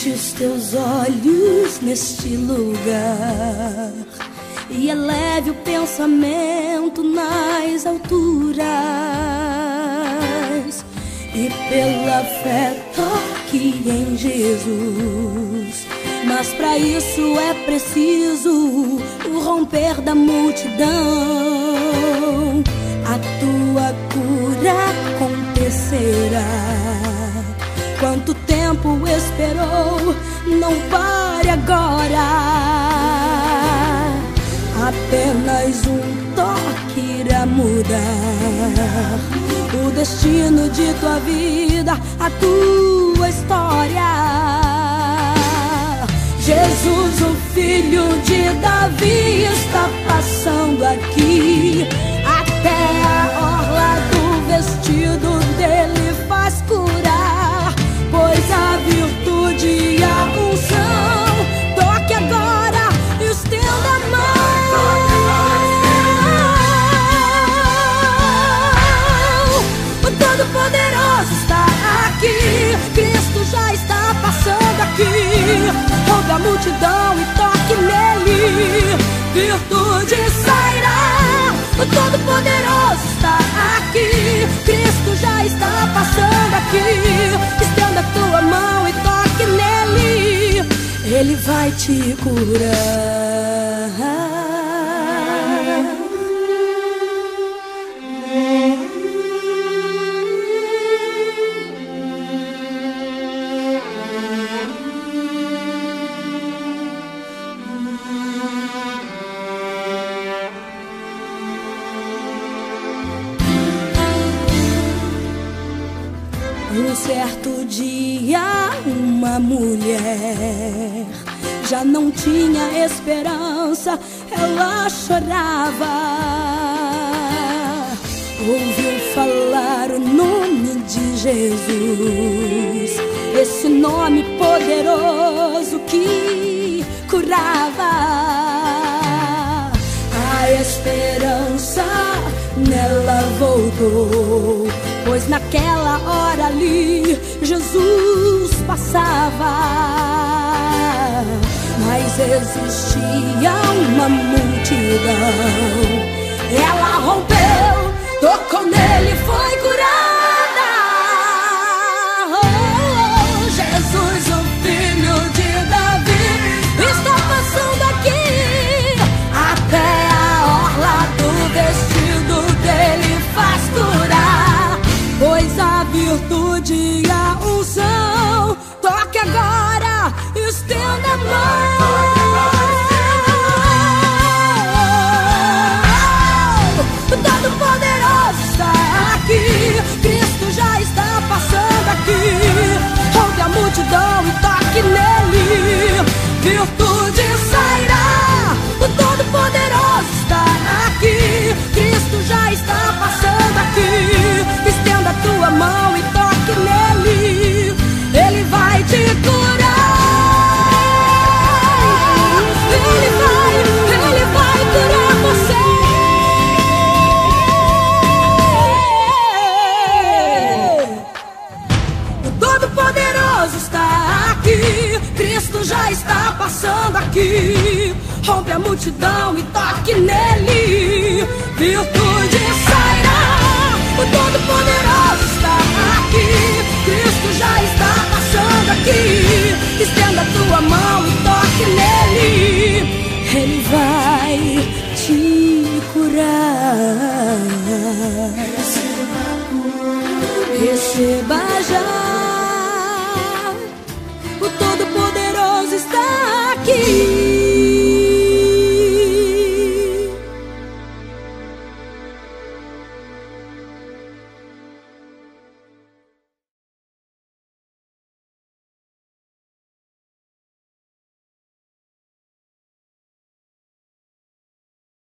Feche os teus olhos neste lugar e eleve o pensamento nas alturas, e pela fé toque em Jesus. Mas para isso é preciso o romper da multidão. A tua cura acontecerá. Quanto tempo esperou, não pare agora. Apenas um toque irá mudar o destino de tua vida, a tua história. Jesus, o filho de Davi, está passando aqui. Até a orla do vestido dele faz curar, pois a virtude e a unção. Toque agora e estenda a mão. O Todo-Poderoso está aqui. Cristo já está passando aqui. Rompe a multidão e toque nele. Virtude sairá. O Todo-Poderoso está aqui. Cristo já está passando aqui. Estenda a tua mão e toque nele. Ele vai te curar. Um certo dia, uma mulher já não tinha esperança, ela chorava. Ouviu falar o nome de Jesus, esse nome poderoso que curava. A esperança nela voltou, pois naquela hora ali Jesus passava. Mas existia uma multidão, ela rompeu, tocou nele, foi curada. Oh, Jesus, o filho de Davi, está passando aqui. Até a orla do vestido dele faz curar, pois a virtude e a unção. Toque agora, estenda a mão. O Todo-Poderoso está aqui. Cristo já está passando aqui. Rompe a multidão e toque nele. Virtude sairá. O Todo-Poderoso está aqui. Cristo já está passando aqui. Estenda a tua mão e toque nele. Ele vai te curar. Ele vai curar você. O Todo-Poderoso está aqui. Cristo já está passando aqui. Rompe a multidão e toque nele.